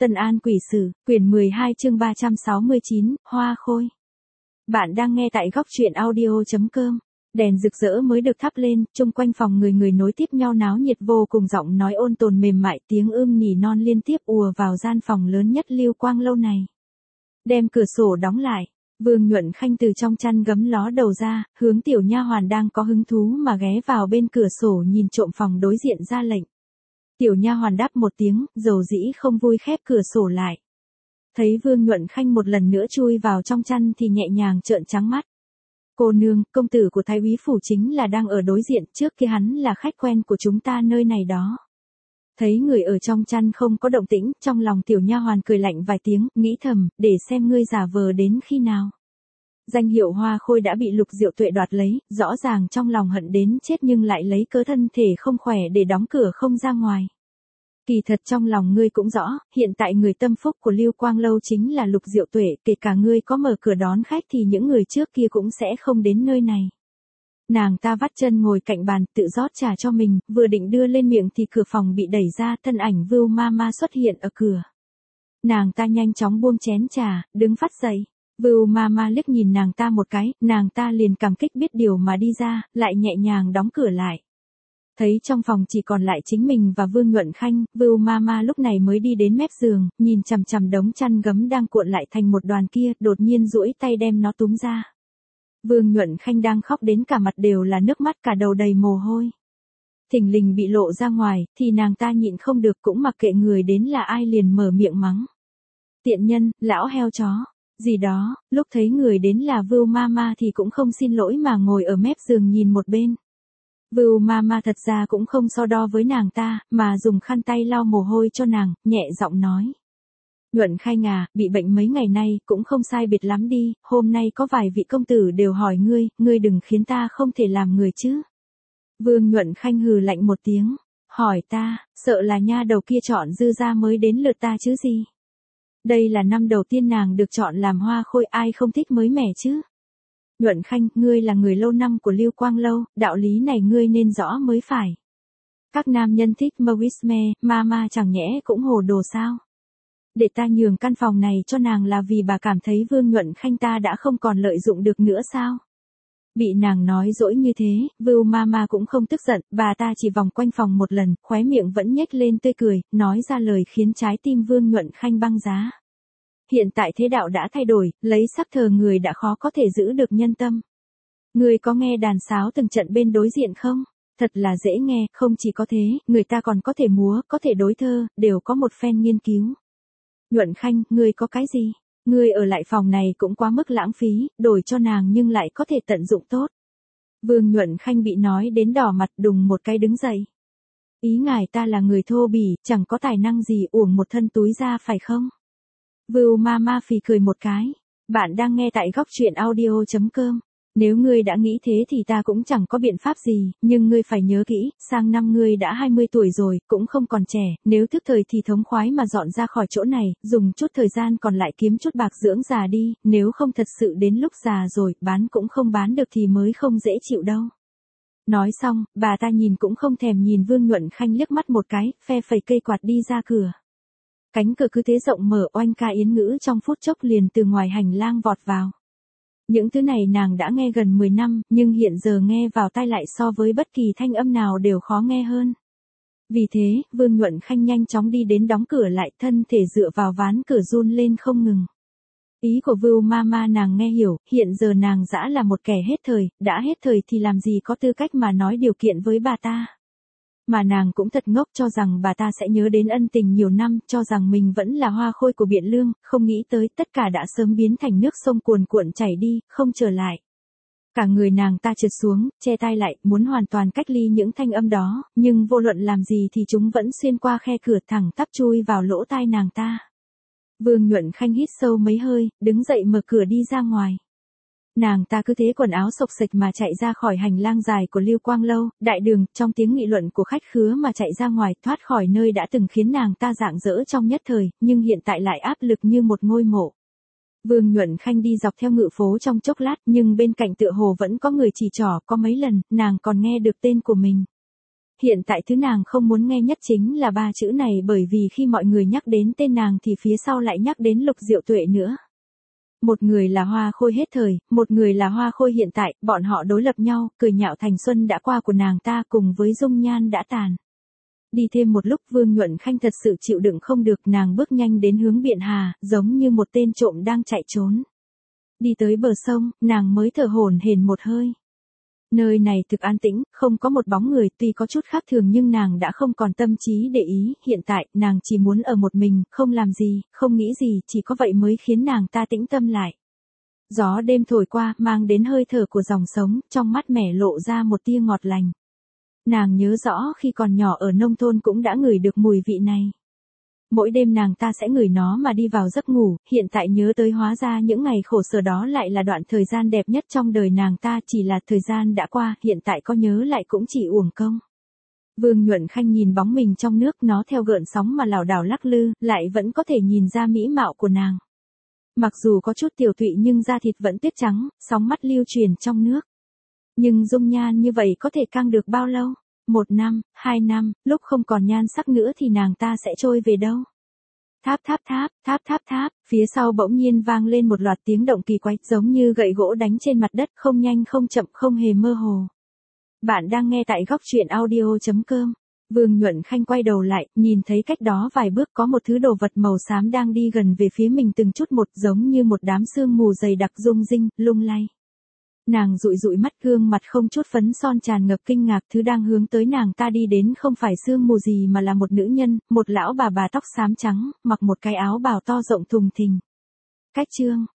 Tân An Quỷ Sử, quyển 12 chương 369, Hoa Khôi. Bạn đang nghe tại góc truyện audio.com. Đèn rực rỡ mới được thắp lên, chung quanh phòng người nối tiếp nhau náo nhiệt vô cùng, giọng nói ôn tồn mềm mại, tiếng nỉ non liên tiếp ùa vào gian phòng lớn nhất Lưu Quang lâu này. Đem cửa sổ đóng lại, Vương Nhuận Khanh từ trong chăn gấm ló đầu ra, hướng tiểu nha hoàn đang có hứng thú mà ghé vào bên cửa sổ nhìn trộm phòng đối diện ra lệnh. Tiểu nha hoàn đáp một tiếng, dầu dĩ không vui khép cửa sổ lại. Thấy Vương Nhuận Khanh một lần nữa chui vào trong chăn thì nhẹ nhàng trợn trắng mắt. Cô nương, công tử của Thái úy phủ chính là đang ở đối diện, trước kia hắn là khách quen của chúng ta nơi này đó. Thấy người ở trong chăn không có động tĩnh, trong lòng tiểu nha hoàn cười lạnh vài tiếng, nghĩ thầm, để xem ngươi giả vờ đến khi nào. Danh hiệu Hoa Khôi đã bị Lục Diệu Tuệ đoạt lấy, rõ ràng trong lòng hận đến chết nhưng lại lấy cớ thân thể không khỏe để đóng cửa không ra ngoài. Kỳ thật trong lòng ngươi cũng rõ, hiện tại người tâm phúc của Lưu Quang lâu chính là Lục Diệu Tuệ, kể cả ngươi có mở cửa đón khách thì những người trước kia cũng sẽ không đến nơi này. Nàng ta vắt chân ngồi cạnh bàn, tự rót trà cho mình, vừa định đưa lên miệng thì cửa phòng bị đẩy ra, thân ảnh Vưu Mama xuất hiện ở cửa. Nàng ta nhanh chóng buông chén trà, đứng phắt dậy. Vưu Mama liếc nhìn nàng ta một cái, nàng ta liền cảm kích biết điều mà đi ra, lại nhẹ nhàng đóng cửa lại. Thấy trong phòng chỉ còn lại chính mình và Vương Nhuận Khanh, Vưu Mama lúc này mới đi đến mép giường, nhìn chằm chằm đống chăn gấm đang cuộn lại thành một đoàn kia, đột nhiên duỗi tay đem nó túm ra. Vương Nhuận Khanh đang khóc đến cả mặt đều là nước mắt, cả đầu đầy mồ hôi. Thình lình bị lộ ra ngoài, thì nàng ta nhịn không được, cũng mặc kệ người đến là ai liền mở miệng mắng. Tiện nhân, lão heo chó, gì đó, lúc thấy người đến là Vưu Mama thì cũng không xin lỗi mà ngồi ở mép giường nhìn một bên. Vưu Mama thật ra cũng không so đo với nàng ta, mà dùng khăn tay lau mồ hôi cho nàng, nhẹ giọng nói. Nhuận Khanh à, bị bệnh mấy ngày nay, cũng không sai biệt lắm đi, hôm nay có vài vị công tử đều hỏi ngươi đừng khiến ta không thể làm người chứ. Vương Nhuận Khanh hừ lạnh một tiếng, hỏi ta, sợ là nha đầu kia chọn dư ra mới đến lượt ta chứ gì. Đây là năm đầu tiên nàng được chọn làm Hoa Khôi, ai không thích mới mẻ chứ. Nhuận Khanh, ngươi là người lâu năm của Lưu Quang lâu, đạo lý này ngươi nên rõ mới phải. Các nam nhân thích Mawisme, Mama chẳng nhẽ cũng hồ đồ sao? Để ta nhường căn phòng này cho nàng là vì bà cảm thấy Vương Nhuận Khanh ta đã không còn lợi dụng được nữa sao? Bị nàng nói dỗi như thế, Vưu Mama cũng không tức giận, bà ta chỉ vòng quanh phòng một lần, khóe miệng vẫn nhếch lên tươi cười, nói ra lời khiến trái tim Vương Nhuận Khanh băng giá. Hiện tại thế đạo đã thay đổi, lấy sắc thờ người đã khó có thể giữ được nhân tâm. Người có nghe đàn sáo từng trận bên đối diện không? Thật là dễ nghe, không chỉ có thế, người ta còn có thể múa, có thể đối thơ, đều có một phen nghiên cứu. Nhuận Khanh, ngươi có cái gì? Ngươi ở lại phòng này cũng quá mức lãng phí, đổi cho nàng nhưng lại có thể tận dụng tốt. Vương Nhuận Khanh bị nói đến đỏ mặt, đùng một cái đứng dậy. Ý ngài ta là người thô bỉ, chẳng có tài năng gì, uổng một thân túi ra phải không? Vưu Mama phì cười một cái. Bạn đang nghe tại góc truyện audio.com. Nếu ngươi đã nghĩ thế thì ta cũng chẳng có biện pháp gì, nhưng ngươi phải nhớ kỹ, sang năm ngươi đã 20 tuổi rồi, cũng không còn trẻ, nếu thức thời thì thống khoái mà dọn ra khỏi chỗ này, dùng chút thời gian còn lại kiếm chút bạc dưỡng già đi, nếu không thật sự đến lúc già rồi, bán cũng không bán được thì mới không dễ chịu đâu. Nói xong, bà ta nhìn cũng không thèm nhìn Vương Nhuận Khanh liếc mắt một cái, phe phẩy cây quạt đi ra cửa. Cánh cửa cứ thế rộng mở, oanh ca yến ngữ trong phút chốc liền từ ngoài hành lang vọt vào. Những thứ này nàng đã nghe gần 10 năm, nhưng hiện giờ nghe vào tai lại so với bất kỳ thanh âm nào đều khó nghe hơn. Vì thế, Vương Nhuận Khanh nhanh chóng đi đến đóng cửa lại, thân thể dựa vào ván cửa run lên không ngừng. Ý của Vưu Mama nàng nghe hiểu, hiện giờ nàng dã là một kẻ hết thời, đã hết thời thì làm gì có tư cách mà nói điều kiện với bà ta. Mà nàng cũng thật ngốc cho rằng bà ta sẽ nhớ đến ân tình nhiều năm, cho rằng mình vẫn là Hoa Khôi của Biện Lương, không nghĩ tới tất cả đã sớm biến thành nước sông cuồn cuộn chảy đi, không trở lại. Cả người nàng ta trượt xuống, che tai lại, muốn hoàn toàn cách ly những thanh âm đó, nhưng vô luận làm gì thì chúng vẫn xuyên qua khe cửa thẳng tắp chui vào lỗ tai nàng ta. Vương Nhuận Khanh hít sâu mấy hơi, đứng dậy mở cửa đi ra ngoài. Nàng ta cứ thế quần áo xộc xệch mà chạy ra khỏi hành lang dài của Lưu Quang lâu, đại đường, trong tiếng nghị luận của khách khứa mà chạy ra ngoài, thoát khỏi nơi đã từng khiến nàng ta rạng rỡ trong nhất thời, nhưng hiện tại lại áp lực như một ngôi mộ. Vương Nhuận Khanh đi dọc theo ngự phố trong chốc lát, nhưng bên cạnh tựa hồ vẫn có người chỉ trỏ, có mấy lần, nàng còn nghe được tên của mình. Hiện tại thứ nàng không muốn nghe nhất chính là ba chữ này, bởi vì khi mọi người nhắc đến tên nàng thì phía sau lại nhắc đến Lục Diệu Tuệ nữa. Một người là Hoa Khôi hết thời, một người là Hoa Khôi hiện tại, bọn họ đối lập nhau, cười nhạo thành xuân đã qua của nàng ta cùng với dung nhan đã tàn. Đi thêm một lúc Vương Nhuận Khanh thật sự chịu đựng không được, nàng bước nhanh đến hướng Biện Hà, giống như một tên trộm đang chạy trốn. Đi tới bờ sông, nàng mới thở hổn hển một hơi. Nơi này thực an tĩnh, không có một bóng người, tuy có chút khác thường nhưng nàng đã không còn tâm trí để ý, hiện tại, nàng chỉ muốn ở một mình, không làm gì, không nghĩ gì, chỉ có vậy mới khiến nàng ta tĩnh tâm lại. Gió đêm thổi qua, mang đến hơi thở của dòng sống, trong mắt mẻ lộ ra một tia ngọt lành. Nàng nhớ rõ khi còn nhỏ ở nông thôn cũng đã ngửi được mùi vị này. Mỗi đêm nàng ta sẽ ngửi nó mà đi vào giấc ngủ, hiện tại nhớ tới hóa ra những ngày khổ sở đó lại là đoạn thời gian đẹp nhất trong đời nàng ta, chỉ là thời gian đã qua, hiện tại có nhớ lại cũng chỉ uổng công. Vương Nhuận Khanh nhìn bóng mình trong nước, nó theo gợn sóng mà lảo đảo lắc lư, lại vẫn có thể nhìn ra mỹ mạo của nàng. Mặc dù có chút tiểu thụy nhưng da thịt vẫn tuyết trắng, sóng mắt lưu truyền trong nước. Nhưng dung nhan như vậy có thể căng được bao lâu? 1 năm, 2 năm, lúc không còn nhan sắc nữa thì nàng ta sẽ trôi về đâu? Tháp tháp tháp, tháp tháp tháp, phía sau bỗng nhiên vang lên một loạt tiếng động kỳ quái, giống như gậy gỗ đánh trên mặt đất, không nhanh không chậm, không hề mơ hồ. Bạn đang nghe tại góc truyện audio.com. Vương Nhuận Khanh quay đầu lại, nhìn thấy cách đó vài bước có một thứ đồ vật màu xám đang đi gần về phía mình từng chút một, giống như một đám sương mù dày đặc rung rinh, lung lay. Nàng dụi dụi mắt, gương mặt không chút phấn son tràn ngập kinh ngạc, thứ đang hướng tới nàng ta đi đến không phải sương mù gì mà là một nữ nhân, một lão bà tóc xám trắng, mặc một cái áo bào to rộng thùng thình. Cách chương